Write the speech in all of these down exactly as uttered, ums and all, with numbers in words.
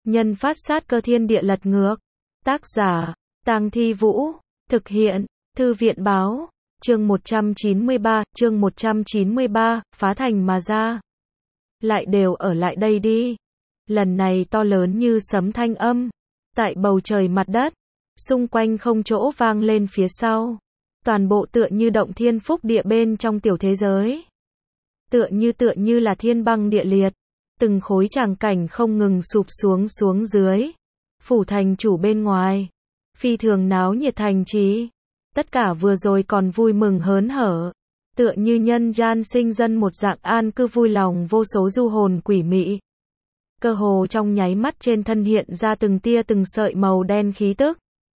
Nhân phát sát cơ thiên địa lật ngược. Tác giả, Tang Thi Vũ. Thực hiện, Thư viện báo. Chương một trăm chín mươi ba, chương một trăm chín mươi ba, phá thành mà ra. Lại đều ở lại đây đi. Lần này to lớn như sấm thanh âm. Tại bầu trời mặt đất. Xung quanh không chỗ vang lên phía sau. Toàn bộ tựa như động thiên phúc địa bên trong tiểu thế giới. Tựa như tựa như là thiên băng địa liệt. Từng khối tràng cảnh không ngừng sụp xuống xuống dưới. Phủ thành chủ bên ngoài. Phi thường náo nhiệt thành trí. Tất cả vừa rồi còn vui mừng hớn hở. Tựa như nhân gian sinh dân một dạng an cư vui lòng vô số du hồn quỷ mị. Cơ hồ trong nháy mắt trên thân hiện ra từng tia từng sợi màu đen khí tức.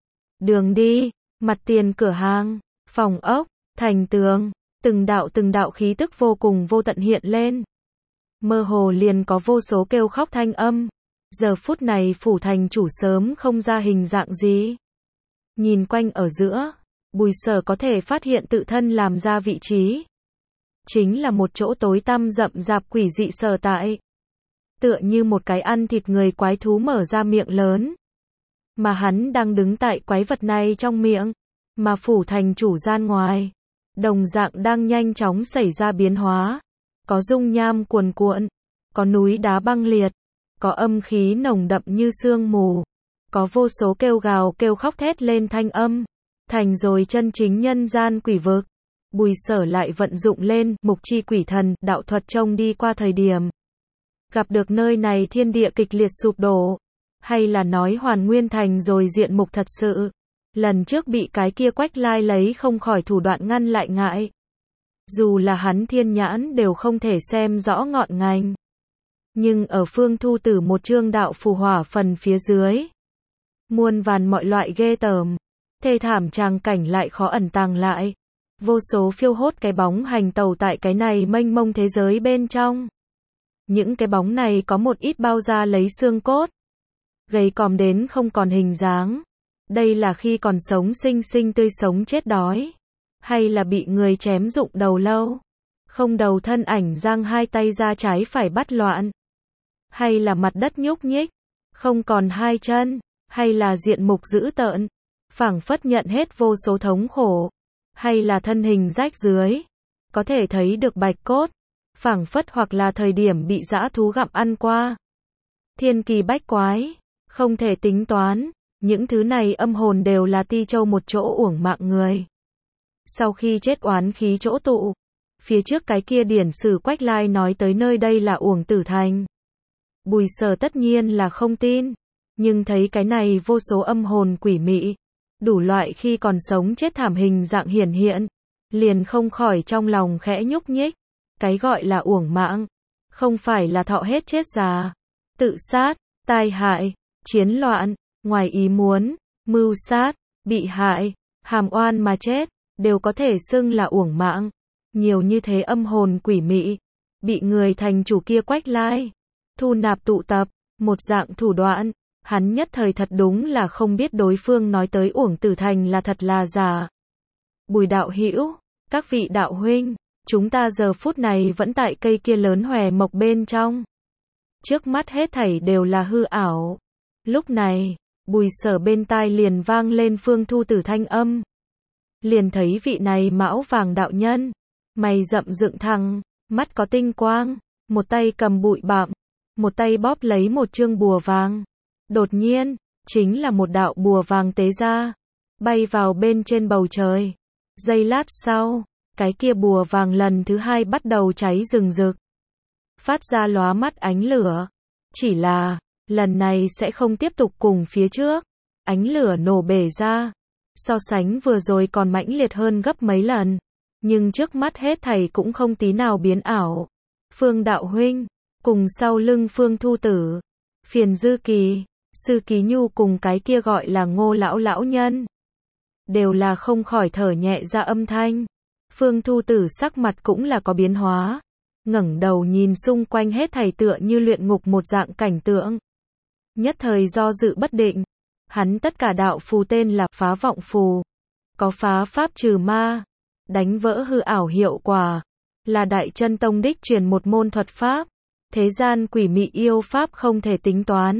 Đường đi, mặt tiền cửa hàng, phòng ốc, thành tường, từng đạo từng đạo khí tức vô cùng vô tận hiện lên. Mơ hồ liền có vô số kêu khóc thanh âm. Giờ phút này phủ thành chủ sớm không ra hình dạng gì. Nhìn quanh ở giữa, Bùi Sở có thể phát hiện tự thân làm ra vị trí. Chính là một chỗ tối tăm rậm rạp quỷ dị sở tại. Tựa như một cái ăn thịt người quái thú mở ra miệng lớn. Mà hắn đang đứng tại quái vật này trong miệng. Mà phủ thành chủ gian ngoài. Đồng dạng đang nhanh chóng xảy ra biến hóa. Có dung nham cuồn cuộn. Có núi đá băng liệt. Có âm khí nồng đậm như sương mù. Có vô số kêu gào kêu khóc thét lên thanh âm. Thành rồi chân chính nhân gian quỷ vực. Bùi Sở lại vận dụng lên mục chi quỷ thần đạo thuật trông đi qua thời điểm. Gặp được nơi này thiên địa kịch liệt sụp đổ. Hay là nói hoàn nguyên thành rồi diện mục thật sự. Lần trước bị cái kia Quách Lai lấy không khỏi thủ đoạn ngăn lại ngại. Dù là hắn thiên nhãn đều không thể xem rõ ngọn ngành. Nhưng ở Phương Thu Tử một chương đạo phù hỏa phần phía dưới. Muôn vàn mọi loại ghê tởm. Thê thảm tràng cảnh lại khó ẩn tàng lại. Vô số phiêu hốt cái bóng hành tàu tại cái này mênh mông thế giới bên trong. Những cái bóng này có một ít bao ra lấy xương cốt. Gầy còm đến không còn hình dáng. Đây là khi còn sống sinh sinh tươi sống chết đói. Hay là bị người chém rụng đầu lâu. Không đầu thân ảnh giang hai tay ra trái phải bắt loạn. Hay là mặt đất nhúc nhích. Không còn hai chân. Hay là diện mục dữ tợn. Phảng phất nhận hết vô số thống khổ. Hay là thân hình rách dưới. Có thể thấy được bạch cốt. Phảng phất hoặc là thời điểm bị dã thú gặm ăn qua. Thiên kỳ bách quái. Không thể tính toán. Những thứ này âm hồn đều là ti châu một chỗ uổng mạng người. Sau khi chết oán khí chỗ tụ. Phía trước cái kia điển sử Quách Lai nói tới nơi đây là uổng tử thành. Bùi Sở tất nhiên là không tin. Nhưng thấy cái này vô số âm hồn quỷ mị. Đủ loại khi còn sống chết thảm hình dạng hiển hiện. Liền không khỏi trong lòng khẽ nhúc nhích. Cái gọi là uổng mạng. Không phải là thọ hết chết già. Tự sát, tai hại, chiến loạn, ngoài ý muốn, mưu sát, bị hại, hàm oan mà chết. Đều có thể xưng là uổng mạng. Nhiều như thế âm hồn quỷ mị. Bị người thành chủ kia Quách Lai. Thu nạp tụ tập. Một dạng thủ đoạn. Hắn nhất thời thật đúng là không biết đối phương nói tới uổng tử thành là thật là giả. Bùi đạo hữu, các vị đạo huynh, chúng ta giờ phút này vẫn tại cây kia lớn hòe mộc bên trong. Trước mắt hết thảy đều là hư ảo. Lúc này, Bùi Sở bên tai liền vang lên Phương Thu Tử thanh âm. Liền thấy vị này mão vàng đạo nhân, mày rậm dựng thẳng, mắt có tinh quang, một tay cầm bụi bặm, một tay bóp lấy một chương bùa vàng. Đột nhiên, chính là một đạo bùa vàng tế ra, bay vào bên trên bầu trời. Giây lát sau, cái kia bùa vàng lần thứ hai bắt đầu cháy rừng rực. Phát ra lóa mắt ánh lửa. Chỉ là, lần này sẽ không tiếp tục cùng phía trước. Ánh lửa nổ bể ra. So sánh vừa rồi còn mãnh liệt hơn gấp mấy lần. Nhưng trước mắt hết thảy cũng không tí nào biến ảo. Phương đạo huynh, cùng sau lưng Phương Thu Tử. Phiền Dư Kỳ, Sư Ký Nhu cùng cái kia gọi là Ngô lão lão nhân. Đều là không khỏi thở nhẹ ra âm thanh. Phương Thu Tử sắc mặt cũng là có biến hóa. Ngẩng đầu nhìn xung quanh hết thảy tựa như luyện ngục một dạng cảnh tượng. Nhất thời do dự bất định. Hắn tất cả đạo phù tên là phá vọng phù. Có phá pháp trừ ma. Đánh vỡ hư ảo hiệu quả. Là Đại Chân Tông đích truyền một môn thuật pháp. Thế gian quỷ mị yêu pháp không thể tính toán.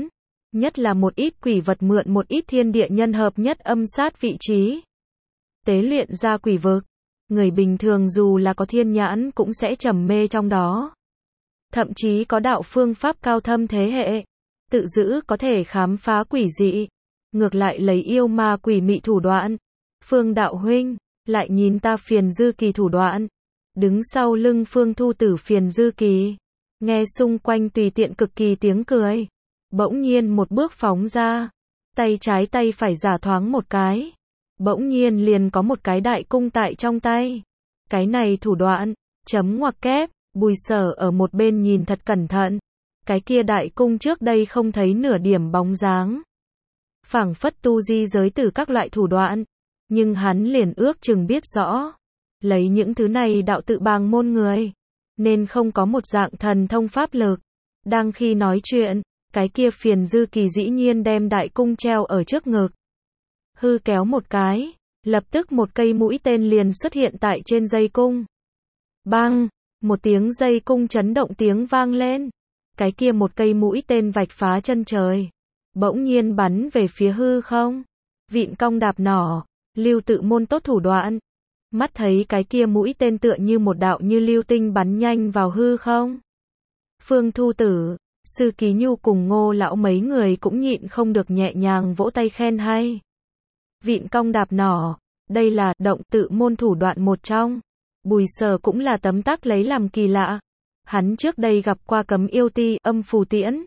Nhất là một ít quỷ vật mượn một ít thiên địa nhân hợp nhất âm sát vị trí. Tế luyện ra quỷ vực. Người bình thường dù là có thiên nhãn cũng sẽ trầm mê trong đó. Thậm chí có đạo phương pháp cao thâm thế hệ. Tự giữ có thể khám phá quỷ dị. Ngược lại lấy yêu ma quỷ mị thủ đoạn. Phương đạo huynh, lại nhìn ta Phiền Dư Kỳ thủ đoạn. Đứng sau lưng Phương Thu Tử Phiền Dư Kỳ. Nghe xung quanh tùy tiện cực kỳ tiếng cười. Bỗng nhiên một bước phóng ra. Tay trái tay phải giả thoáng một cái. Bỗng nhiên liền có một cái đại cung tại trong tay. Cái này thủ đoạn, chấm ngoặc kép, Bùi Sở ở một bên nhìn thật cẩn thận. Cái kia đại cung trước đây không thấy nửa điểm bóng dáng. Phảng phất tu di giới từ các loại thủ đoạn. Nhưng hắn liền ước chừng biết rõ. Lấy những thứ này đạo tự bàng môn người. Nên không có một dạng thần thông pháp lực. Đang khi nói chuyện, cái kia Phiền Dư Kỳ dĩ nhiên đem đại cung treo ở trước ngực. Hư kéo một cái, lập tức một cây mũi tên liền xuất hiện tại trên dây cung. Bang, một tiếng dây cung chấn động tiếng vang lên. Cái kia một cây mũi tên vạch phá chân trời. Bỗng nhiên bắn về phía hư không. Vịn cong đạp nỏ, Lưu Tự Môn tốt thủ đoạn. Mắt thấy cái kia mũi tên tựa như một đạo như lưu tinh bắn nhanh vào hư không. Phương Thu Tử, Sư Ký Nhu cùng Ngô lão mấy người cũng nhịn không được nhẹ nhàng vỗ tay khen hay. Vịn cong đạp nỏ, đây là động tự môn thủ đoạn một trong. Bùi Sở cũng là tấm tắc lấy làm kỳ lạ. Hắn trước đây gặp qua cấm yêu ti âm phù tiễn.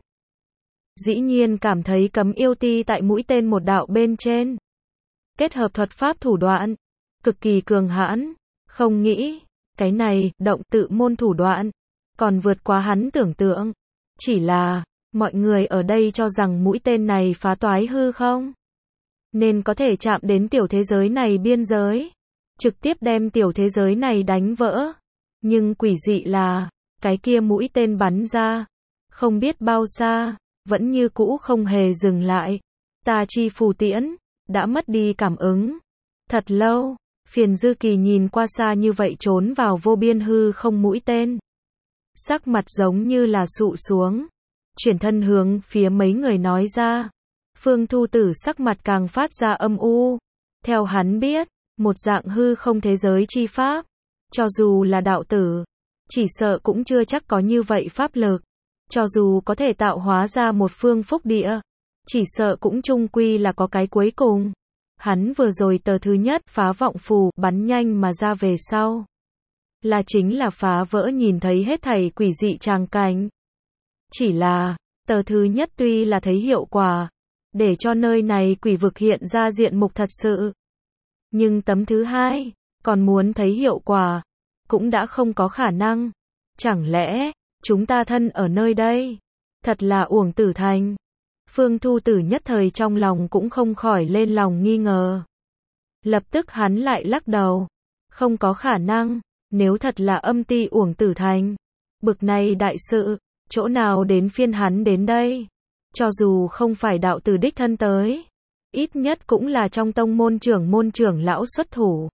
Dĩ nhiên cảm thấy cấm yêu ti tại mũi tên một đạo bên trên. Kết hợp thuật pháp thủ đoạn, cực kỳ cường hãn. Không nghĩ, cái này, động tự môn thủ đoạn, còn vượt quá hắn tưởng tượng. Chỉ là, mọi người ở đây cho rằng mũi tên này phá toái hư không? Nên có thể chạm đến tiểu thế giới này biên giới. Trực tiếp đem tiểu thế giới này đánh vỡ. Nhưng quỷ dị là, cái kia mũi tên bắn ra. Không biết bao xa, vẫn như cũ không hề dừng lại. Tà chi phù tiễn, đã mất đi cảm ứng. Thật lâu, Phiền Dư Kỳ nhìn qua xa như vậy trốn vào vô biên hư không mũi tên. Sắc mặt giống như là sụ xuống. Chuyển thân hướng phía mấy người nói ra. Phương Thu Tử sắc mặt càng phát ra âm u. Theo hắn biết, một dạng hư không thế giới chi pháp. Cho dù là đạo tử, chỉ sợ cũng chưa chắc có như vậy pháp lực. Cho dù có thể tạo hóa ra một phương phúc địa, chỉ sợ cũng chung quy là có cái cuối cùng. Hắn vừa rồi tờ thứ nhất phá vọng phù bắn nhanh mà ra về sau. Là chính là phá vỡ nhìn thấy hết thảy quỷ dị tràng cảnh. Chỉ là, tờ thứ nhất tuy là thấy hiệu quả, để cho nơi này quỷ vực hiện ra diện mục thật sự. Nhưng tấm thứ hai, còn muốn thấy hiệu quả, cũng đã không có khả năng. Chẳng lẽ, chúng ta thân ở nơi đây, thật là uổng tử thành. Phương Thu Tử nhất thời trong lòng cũng không khỏi lên lòng nghi ngờ. Lập tức hắn lại lắc đầu. Không có khả năng, nếu thật là âm ti uổng tử thành. Bực này đại sự, chỗ nào đến phiên hắn đến đây. Cho dù không phải đạo tử đích thân tới, ít nhất cũng là trong tông môn trưởng môn trưởng lão xuất thủ.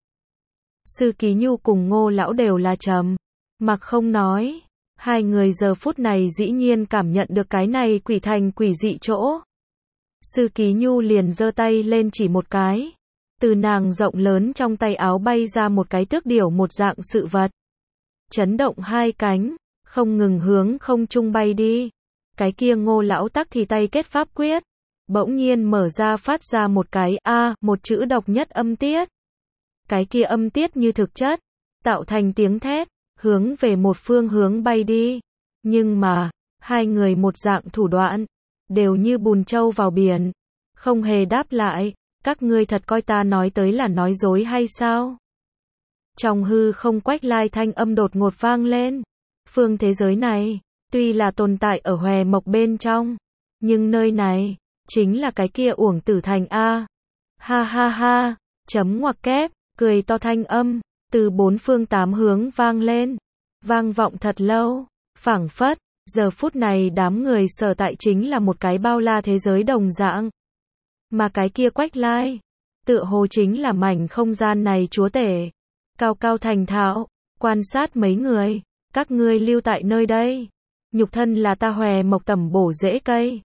Sư Ký Nhu cùng Ngô lão đều là trầm mặc không nói. Hai người giờ phút này dĩ nhiên cảm nhận được cái này quỷ thành quỷ dị chỗ. Sư Ký Nhu liền giơ tay lên chỉ một cái. Từ nàng rộng lớn trong tay áo bay ra một cái tước điểu một dạng sự vật. Chấn động hai cánh, không ngừng hướng không trung bay đi. Cái kia Ngô lão tắc thì tay kết pháp quyết. Bỗng nhiên mở ra phát ra một cái A, một chữ độc nhất âm tiết. Cái kia âm tiết như thực chất, tạo thành tiếng thét, hướng về một phương hướng bay đi. Nhưng mà, hai người một dạng thủ đoạn, đều như bùn trâu vào biển. Không hề đáp lại, các ngươi thật coi ta nói tới là nói dối hay sao? Trong hư không quách lai thanh âm đột ngột vang lên. Phương thế giới này, tuy là tồn tại ở hòe mộc bên trong, nhưng nơi này, chính là cái kia uổng tử thành A. Ha ha ha, chấm ngoặc kép, cười to thanh âm, từ bốn phương tám hướng vang lên, vang vọng thật lâu, phảng phất, giờ phút này đám người sở tại chính là một cái bao la thế giới đồng dạng. Mà cái kia quách lai, tựa hồ chính là mảnh không gian này chúa tể, cao cao thành thạo, quan sát mấy người, các ngươi lưu tại nơi đây, nhục thân là ta hòe mộc tẩm bổ rễ cây.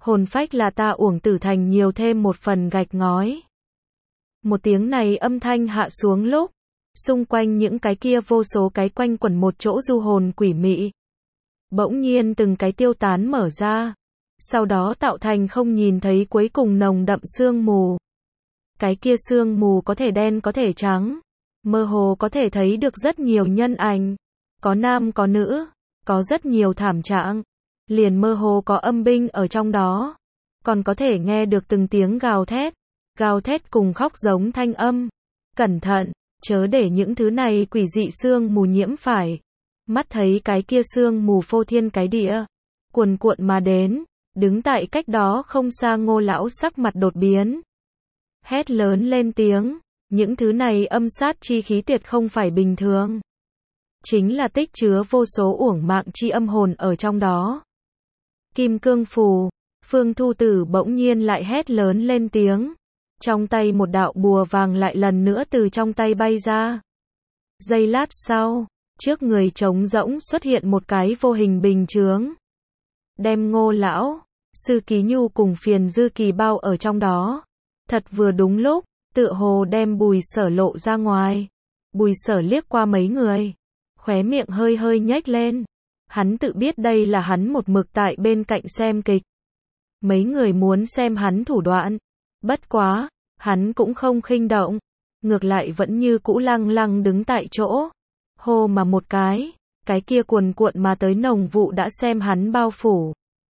Hồn phách là ta uổng tử thành nhiều thêm một phần gạch ngói. Một tiếng này âm thanh hạ xuống lúc, xung quanh những cái kia vô số cái quanh quẩn một chỗ du hồn quỷ mị. Bỗng nhiên từng cái tiêu tán mở ra, sau đó tạo thành không nhìn thấy cuối cùng nồng đậm sương mù. Cái kia sương mù có thể đen có thể trắng, mơ hồ có thể thấy được rất nhiều nhân ảnh, có nam có nữ, có rất nhiều thảm trạng, liền mơ hồ có âm binh ở trong đó, còn có thể nghe được từng tiếng gào thét, gào thét cùng khóc giống thanh âm. Cẩn thận, chớ để những thứ này quỷ dị sương mù nhiễm phải. Mắt thấy cái kia sương mù phô thiên cái địa, cuồn cuộn mà đến, đứng tại cách đó không xa Ngô lão sắc mặt đột biến. Hét lớn lên tiếng, những thứ này âm sát chi khí tuyệt không phải bình thường. Chính là tích chứa vô số uổng mạng chi âm hồn ở trong đó. Kim cương phù, Phương Thu Tử bỗng nhiên lại hét lớn lên tiếng. Trong tay một đạo bùa vàng lại lần nữa từ trong tay bay ra. Giây lát sau, trước người trống rỗng xuất hiện một cái vô hình bình chướng. Đem Ngô lão, Sư Ký Nhu cùng Phiền Dư Kỳ bao ở trong đó. Thật vừa đúng lúc, tựa hồ đem Bùi Sở lộ ra ngoài. Bùi Sở liếc qua mấy người, khóe miệng hơi hơi nhếch lên. Hắn tự biết đây là hắn một mực tại bên cạnh xem kịch. Mấy người muốn xem hắn thủ đoạn. Bất quá, hắn cũng không khinh động, ngược lại vẫn như cũ lăng lăng đứng tại chỗ. Hô mà một cái, cái kia cuồn cuộn mà tới nồng vụ đã xem hắn bao phủ.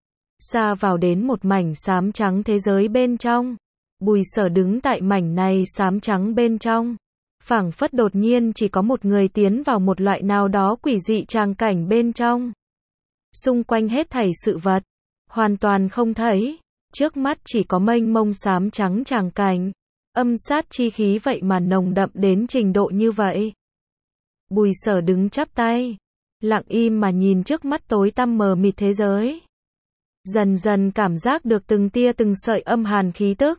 Xa vào đến một mảnh xám trắng thế giới bên trong. Bùi Sở đứng tại mảnh này xám trắng bên trong. Phảng phất đột nhiên chỉ có một người tiến vào một loại nào đó quỷ dị tràng cảnh bên trong. Xung quanh hết thảy sự vật, hoàn toàn không thấy. Trước mắt chỉ có mênh mông xám trắng tràng cảnh. Âm sát chi khí vậy mà nồng đậm đến trình độ như vậy. Bùi Sở đứng chắp tay, lặng im mà nhìn trước mắt tối tăm mờ mịt thế giới. Dần dần cảm giác được từng tia từng sợi âm hàn khí tức.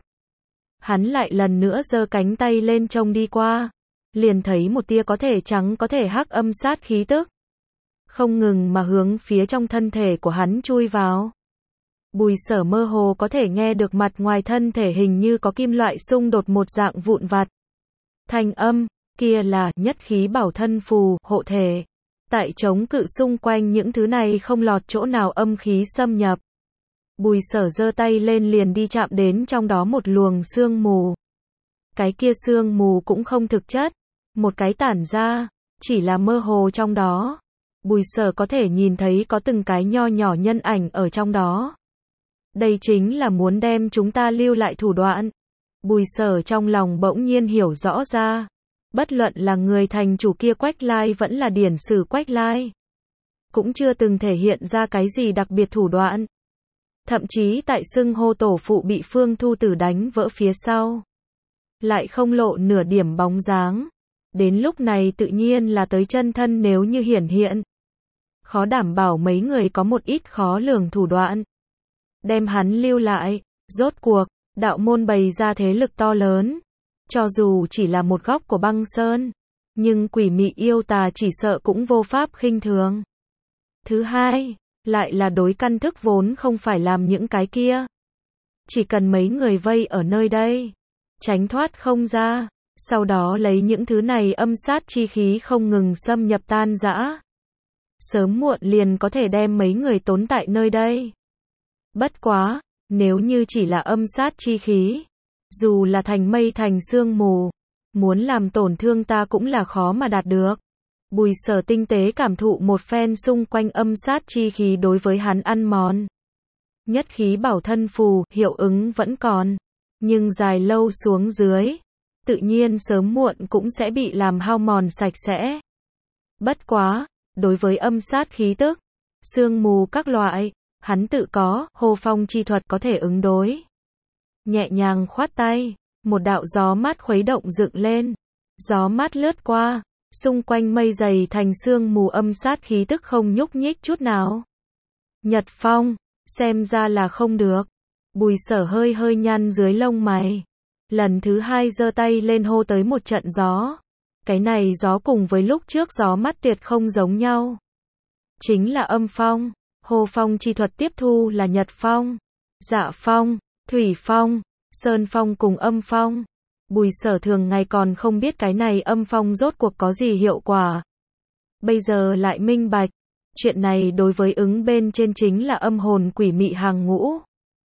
Hắn lại lần nữa giơ cánh tay lên trông đi qua, liền thấy một tia có thể trắng có thể hắc âm sát khí tức. Không ngừng mà hướng phía trong thân thể của hắn chui vào. Bùi Sở mơ hồ có thể nghe được mặt ngoài thân thể hình như có kim loại xung đột một dạng vụn vặt. Thanh âm, kia là nhất khí bảo thân phù, hộ thể. Tại chống cự xung quanh những thứ này không lọt chỗ nào âm khí xâm nhập. Bùi Sở giơ tay lên liền đi chạm đến trong đó một luồng sương mù. Cái kia sương mù cũng không thực chất, một cái tản ra, chỉ là mơ hồ trong đó. Bùi Sở có thể nhìn thấy có từng cái nho nhỏ nhân ảnh ở trong đó. Đây chính là muốn đem chúng ta lưu lại thủ đoạn. Bùi Sở trong lòng bỗng nhiên hiểu rõ ra. Bất luận là người thành chủ kia Quách Lai vẫn là điển sử Quách Lai. Cũng chưa từng thể hiện ra cái gì đặc biệt thủ đoạn. Thậm chí tại xưng hô tổ phụ bị Phương Thu Tử đánh vỡ phía sau. Lại không lộ nửa điểm bóng dáng. Đến lúc này tự nhiên là tới chân thân nếu như hiển hiện. Khó đảm bảo mấy người có một ít khó lường thủ đoạn. Đem hắn lưu lại, rốt cuộc, đạo môn bày ra thế lực to lớn. Cho dù chỉ là một góc của băng sơn, nhưng quỷ mị yêu tà chỉ sợ cũng vô pháp khinh thường. Thứ hai, lại là đối căn thức vốn không phải làm những cái kia. Chỉ cần mấy người vây ở nơi đây, tránh thoát không ra, sau đó lấy những thứ này âm sát chi khí không ngừng xâm nhập tan rã. Sớm muộn liền có thể đem mấy người tốn tại nơi đây. Bất quá, nếu như chỉ là âm sát chi khí, dù là thành mây thành sương mù, muốn làm tổn thương ta cũng là khó mà đạt được. Bùi Sở tinh tế cảm thụ một phen xung quanh âm sát chi khí đối với hắn ăn mòn. Nhất khí bảo thân phù, hiệu ứng vẫn còn, nhưng dài lâu xuống dưới, tự nhiên sớm muộn cũng sẽ bị làm hao mòn sạch sẽ. Bất quá, đối với âm sát khí tức, sương mù các loại, hắn tự có, hồ phong chi thuật có thể ứng đối. Nhẹ nhàng khoát tay, một đạo gió mát khuấy động dựng lên. Gió mát lướt qua, xung quanh mây dày thành sương mù âm sát khí tức không nhúc nhích chút nào. Nhật Phong, xem ra là không được. Bùi Sở hơi hơi nhăn dưới lông mày. Lần thứ hai giơ tay lên hô tới một trận gió. Cái này gió cùng với lúc trước gió mát tuyệt không giống nhau. Chính là âm phong, hồ phong chi thuật tiếp thu là Nhật Phong. Dạ phong, thủy phong, sơn phong cùng âm phong. Bùi Sở thường ngày còn không biết cái này âm phong rốt cuộc có gì hiệu quả. Bây giờ lại minh bạch. Chuyện này đối với ứng bên trên chính là âm hồn quỷ mị hàng ngũ.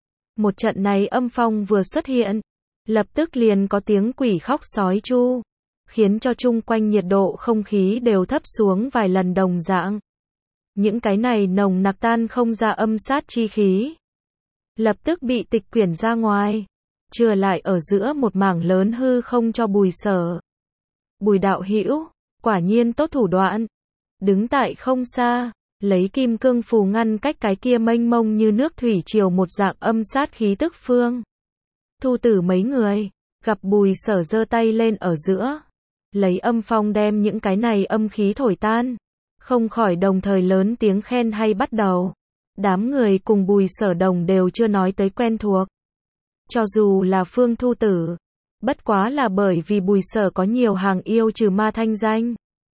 Một trận này âm phong vừa xuất hiện, lập tức liền có tiếng quỷ khóc sói chu, khiến cho chung quanh nhiệt độ không khí đều thấp xuống vài lần đồng dạng. Những cái này nồng nặc tan không ra âm sát chi khí, lập tức bị tịch quyển ra ngoài, chừa lại ở giữa một mảng lớn hư không cho Bùi Sở. Bùi đạo hữu, quả nhiên tốt thủ đoạn. Đứng tại không xa, lấy kim cương phù ngăn cách cái kia mênh mông như nước thủy triều một dạng âm sát khí tức phương. Thu Tử mấy người, gặp Bùi Sở giơ tay lên ở giữa, lấy âm phong đem những cái này âm khí thổi tan, không khỏi đồng thời lớn tiếng khen hay bắt đầu. Đám người cùng Bùi Sở đồng đều chưa nói tới quen thuộc. Cho dù là Phương Thu Tử, bất quá là bởi vì Bùi Sở có nhiều hàng yêu trừ ma thanh danh,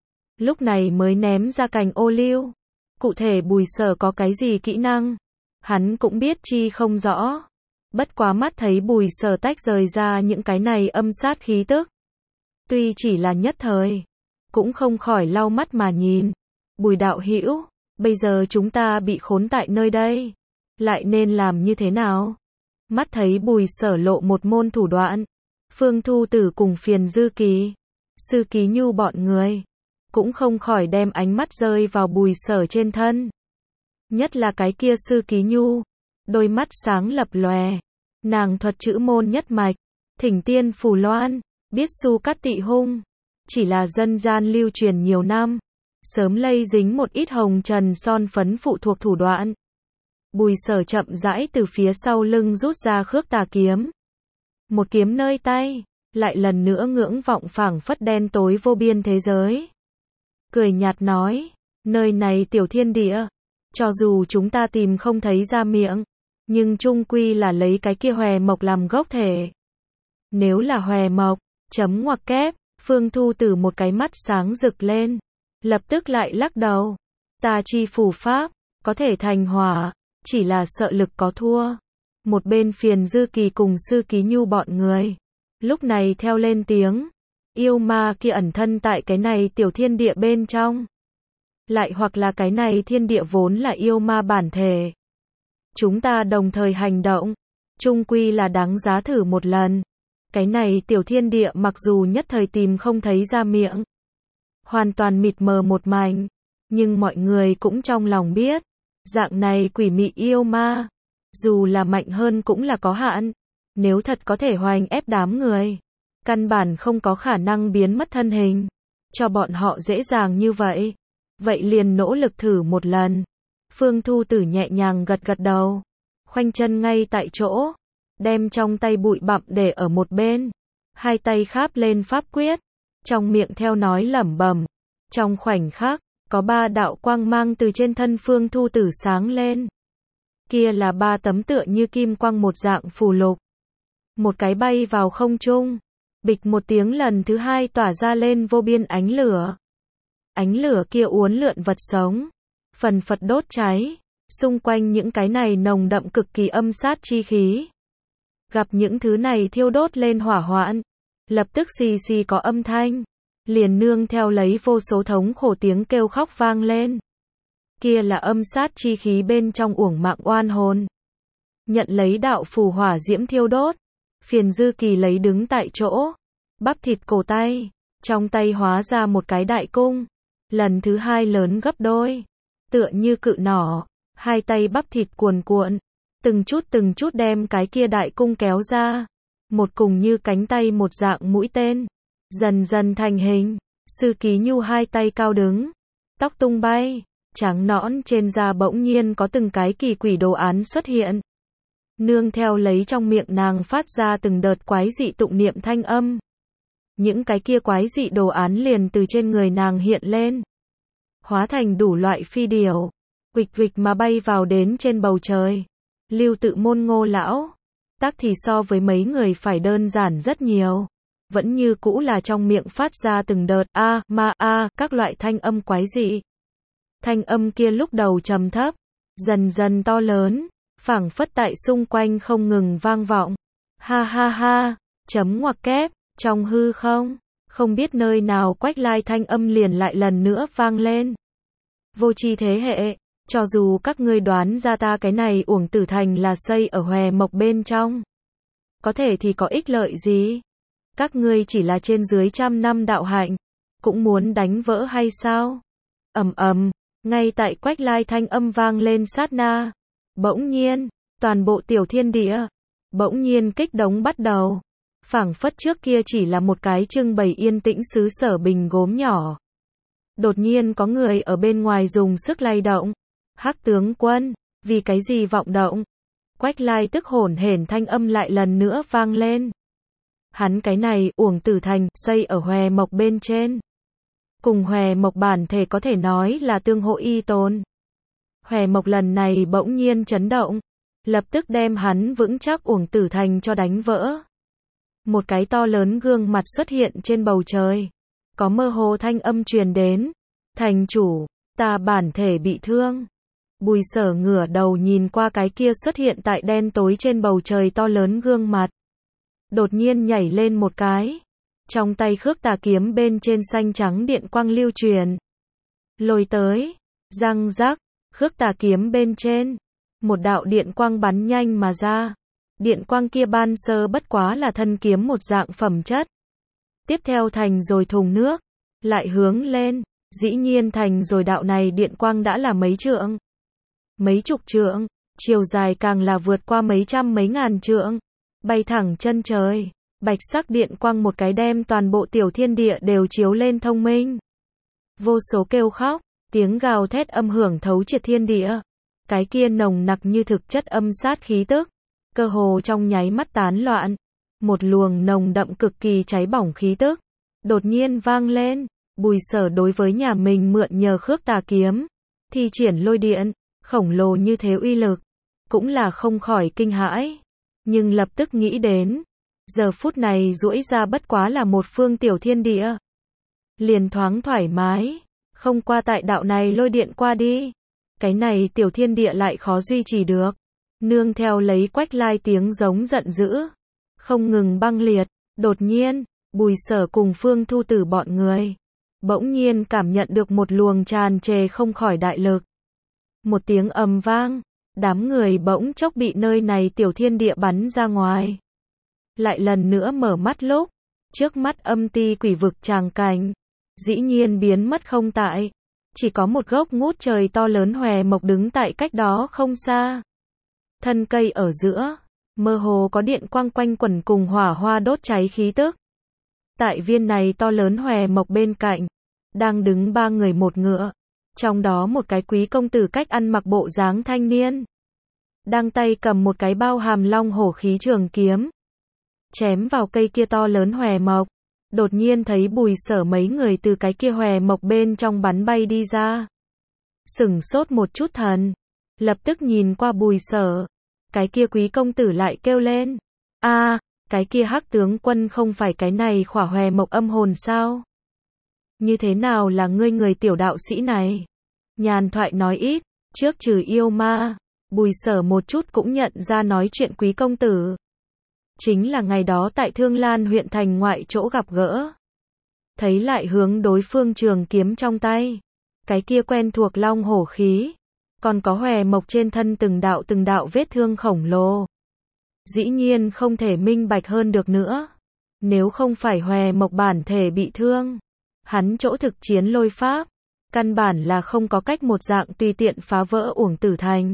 lúc này mới ném ra cành ô liu. Cụ thể Bùi Sở có cái gì kỹ năng, hắn cũng biết chi không rõ. Bất quá mắt thấy Bùi Sở tách rời ra những cái này âm sát khí tức, tuy chỉ là nhất thời, cũng không khỏi lau mắt mà nhìn. Bùi đạo hữu, bây giờ chúng ta bị khốn tại nơi đây, lại nên làm như thế nào? Mắt thấy Bùi Sở lộ một môn thủ đoạn, Phương Thu Tử cùng Phiền Dư Kỳ, Sư Ký Nhu bọn người, cũng không khỏi đem ánh mắt rơi vào Bùi Sở trên thân. Nhất là cái kia Sư Ký Nhu, đôi mắt sáng lập lòe, nàng thuật chữ môn nhất mạch, thỉnh tiên phù loan, biết su cắt tị hung, chỉ là dân gian lưu truyền nhiều năm, sớm lây dính một ít hồng trần son phấn phụ thuộc thủ đoạn. Bùi Sở chậm rãi từ phía sau lưng rút ra khước tà kiếm. Một kiếm nơi tay, lại lần nữa ngưỡng vọng phảng phất đen tối vô biên thế giới. Cười nhạt nói, nơi này tiểu thiên địa, cho dù chúng ta tìm không thấy ra miệng, nhưng chung quy là lấy cái kia hòe mộc làm gốc thể. Nếu là hòe mộc, chấm ngoặc kép, Phương Thu Tử một cái mắt sáng rực lên, lập tức lại lắc đầu. Tà chi phù pháp, có thể thành hỏa, chỉ là sợ lực có thua. Một bên Phiền Dư Kỳ cùng Sư Ký Nhu bọn người, lúc này theo lên tiếng. Yêu ma kia ẩn thân tại cái này tiểu thiên địa bên trong, lại hoặc là cái này thiên địa vốn là yêu ma bản thể. Chúng ta đồng thời hành động, chung quy là đáng giá thử một lần. Cái này tiểu thiên địa mặc dù nhất thời tìm không thấy ra miệng, hoàn toàn mịt mờ một mảnh, nhưng mọi người cũng trong lòng biết, dạng này quỷ mị yêu ma, dù là mạnh hơn cũng là có hạn. Nếu thật có thể hoành ép đám người, căn bản không có khả năng biến mất thân hình, cho bọn họ dễ dàng như vậy. Vậy liền nỗ lực thử một lần. Phương Thu Tử nhẹ nhàng gật gật đầu, khoanh chân ngay tại chỗ, đem trong tay bụi bặm để ở một bên, hai tay kháp lên pháp quyết, trong miệng theo nói lẩm bẩm. Trong khoảnh khắc, có ba đạo quang mang từ trên thân Phương Thu Tử sáng lên. Kia là ba tấm tựa như kim quang một dạng phù lục. Một cái bay vào không trung, bịch một tiếng lần thứ hai tỏa ra lên vô biên ánh lửa. Ánh lửa kia uốn lượn vật sống, phần phật đốt cháy, xung quanh những cái này nồng đậm cực kỳ âm sát chi khí. Gặp những thứ này thiêu đốt lên hỏa hoạn, lập tức xì xì có âm thanh, liền nương theo lấy vô số thống khổ tiếng kêu khóc vang lên. Kia là âm sát chi khí bên trong uổng mạng oan hồn. Nhận lấy đạo phù hỏa diễm thiêu đốt, Phiền Dư Kỳ lấy đứng tại chỗ, bắp thịt cổ tay, trong tay hóa ra một cái đại cung, lần thứ hai lớn gấp đôi, tựa như cự nỏ, hai tay bắp thịt cuồn cuộn, từng chút từng chút đem cái kia đại cung kéo ra, một cùng như cánh tay một dạng mũi tên, dần dần thành hình. Sư Ký Nhu hai tay cao đứng, tóc tung bay, trắng nõn trên da bỗng nhiên có từng cái kỳ quỷ đồ án xuất hiện. Nương theo lấy trong miệng nàng phát ra từng đợt quái dị tụng niệm thanh âm. Những cái kia quái dị đồ án liền từ trên người nàng hiện lên, hóa thành đủ loại phi điểu, quịch quịch mà bay vào đến trên bầu trời. Lưu Tự Môn Ngô lão, tác thì so với mấy người phải đơn giản rất nhiều, vẫn như cũ là trong miệng phát ra từng đợt a, ma a, các loại thanh âm quái dị. Thanh âm kia lúc đầu trầm thấp, dần dần to lớn, phảng phất tại xung quanh không ngừng vang vọng. Ha ha ha, chấm ngoặc kép, trong hư không, không biết nơi nào Quách Lai thanh âm liền lại lần nữa vang lên. Vô tri thế hệ, cho dù các ngươi đoán ra ta cái này Uổng Tử Thành là xây ở Hòe Mộc bên trong, có thể thì có ích lợi gì? Các ngươi chỉ là trên dưới trăm năm đạo hạnh, cũng muốn đánh vỡ hay sao? Ầm ầm, ngay tại Quách Lai thanh âm vang lên sát na, bỗng nhiên, toàn bộ tiểu thiên địa, bỗng nhiên kích động bắt đầu. Phảng phất trước kia chỉ là một cái trưng bày yên tĩnh xứ sở bình gốm nhỏ. Đột nhiên có người ở bên ngoài dùng sức lay động. Hắc tướng quân, vì cái gì vọng động? Quách Lai tức hổn hển thanh âm lại lần nữa vang lên. Hắn cái này Uổng Tử Thành xây ở Hòe Mộc bên trên. Cùng Hòe Mộc bản thể có thể nói là tương hỗ y tồn. Hòe Mộc lần này bỗng nhiên chấn động, lập tức đem hắn vững chắc Uổng Tử Thành cho đánh vỡ. Một cái to lớn gương mặt xuất hiện trên bầu trời. Có mơ hồ thanh âm truyền đến. Thành chủ, ta bản thể bị thương. Bùi Sở ngửa đầu nhìn qua cái kia xuất hiện tại đen tối trên bầu trời to lớn gương mặt. Đột nhiên nhảy lên một cái. Trong tay Khước Tà kiếm bên trên xanh trắng điện quang lưu truyền. Lôi tới. Răng rắc. Khước Tà kiếm bên trên. Một đạo điện quang bắn nhanh mà ra. Điện quang kia ban sơ bất quá là thân kiếm một dạng phẩm chất. Tiếp theo thành rồi thùng nước. Lại hướng lên. Dĩ nhiên thành rồi đạo này điện quang đã là mấy trượng. Mấy chục trượng. Chiều dài càng là vượt qua mấy trăm mấy ngàn trượng. Bay thẳng chân trời. Bạch sắc điện quang một cái đem toàn bộ tiểu thiên địa đều chiếu lên thông minh. Vô số kêu khóc. Tiếng gào thét âm hưởng thấu triệt thiên địa. Cái kia nồng nặc như thực chất âm sát khí tức. Cơ hồ trong nháy mắt tán loạn. Một luồng nồng đậm cực kỳ cháy bỏng khí tức. Đột nhiên vang lên. Bùi Sở đối với nhà mình mượn nhờ Khước Tà kiếm. Thi triển lôi điện. Khổng lồ như thế uy lực. Cũng là không khỏi kinh hãi. Nhưng lập tức nghĩ đến. Giờ phút này duỗi ra bất quá là một phương tiểu thiên địa. Liền thoáng thoải mái. Không qua tại đạo này lôi điện qua đi. Cái này tiểu thiên địa lại khó duy trì được. Nương theo lấy Quách Lai tiếng giống giận dữ. Không ngừng băng liệt. Đột nhiên, Bùi Sở cùng Phương Thu Tử bọn người. Bỗng nhiên cảm nhận được một luồng tràn trề không khỏi đại lực. Một tiếng ầm vang. Đám người bỗng chốc bị nơi này tiểu thiên địa bắn ra ngoài. Lại lần nữa mở mắt lúc. Trước mắt âm ti quỷ vực tràng cảnh. Dĩ nhiên biến mất không tại. Chỉ có một gốc ngút trời to lớn Hòe Mộc đứng tại cách đó không xa. Thân cây ở giữa. Mơ hồ có điện quang quanh quẩn cùng hỏa hoa đốt cháy khí tức. Tại viên này to lớn Hòe Mộc bên cạnh. Đang đứng ba người một ngựa. Trong đó một cái quý công tử cách ăn mặc bộ dáng thanh niên. Đang tay cầm một cái bao hàm long hổ khí trường kiếm. Chém vào cây kia to lớn Hòe Mộc. Đột nhiên thấy Bùi Sở mấy người từ cái kia Hòe Mộc bên trong bắn bay đi ra. Sửng sốt một chút thần. Lập tức nhìn qua Bùi Sở. Cái kia quý công tử lại kêu lên. A, à, cái kia Hắc tướng quân không phải cái này khỏa Hòe Mộc âm hồn sao? Như thế nào là ngươi người tiểu đạo sĩ này? Nhàn thoại nói ít, trước trừ yêu ma. Bùi Sở một chút cũng nhận ra nói chuyện quý công tử. Chính là ngày đó tại Thương Lan huyện thành ngoại chỗ gặp gỡ. Thấy lại hướng đối phương trường kiếm trong tay. Cái kia quen thuộc long hổ khí. Còn có Hòe Mộc trên thân từng đạo từng đạo vết thương khổng lồ. Dĩ nhiên không thể minh bạch hơn được nữa. Nếu không phải Hòe Mộc bản thể bị thương. Hắn chỗ thực chiến lôi pháp. Căn bản là không có cách một dạng tùy tiện phá vỡ Uổng Tử Thành.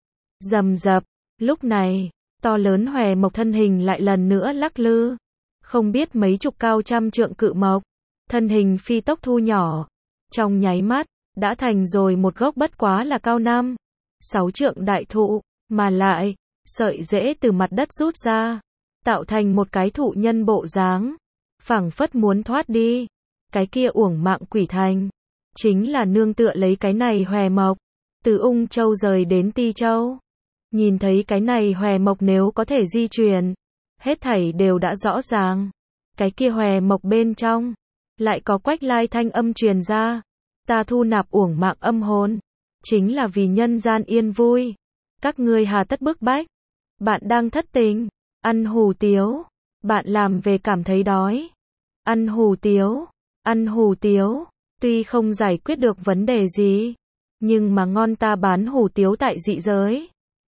Rầm rập. Lúc này. To lớn Hòe Mộc thân hình lại lần nữa lắc lư. Không biết mấy chục cao trăm trượng cự mộc. Thân hình phi tốc thu nhỏ. Trong nháy mắt. Đã thành rồi một gốc bất quá là cao năm. Sáu trượng đại thụ. Mà lại. Sợi rễ từ mặt đất rút ra. Tạo thành một cái thụ nhân bộ dáng. Phảng phất muốn thoát đi. Cái kia Uổng Mạng Quỷ Thành. Chính là nương tựa lấy cái này Hòe Mộc. Từ Ung Châu rời đến Ti Châu. Nhìn thấy cái này Hòe Mộc nếu có thể di chuyển. Hết thảy đều đã rõ ràng. Cái kia Hòe Mộc bên trong. Lại có Quách Lai thanh âm truyền ra. Ta thu nạp Uổng Mạng âm hồn. Chính là vì nhân gian yên vui. Các ngươi hà tất bức bách. Bạn đang thất tình. Ăn hủ tiếu. Bạn làm về cảm thấy đói. Ăn hủ tiếu. Ăn hủ tiếu. Tuy không giải quyết được vấn đề gì, nhưng mà ngon, ta bán hủ tiếu tại dị giới.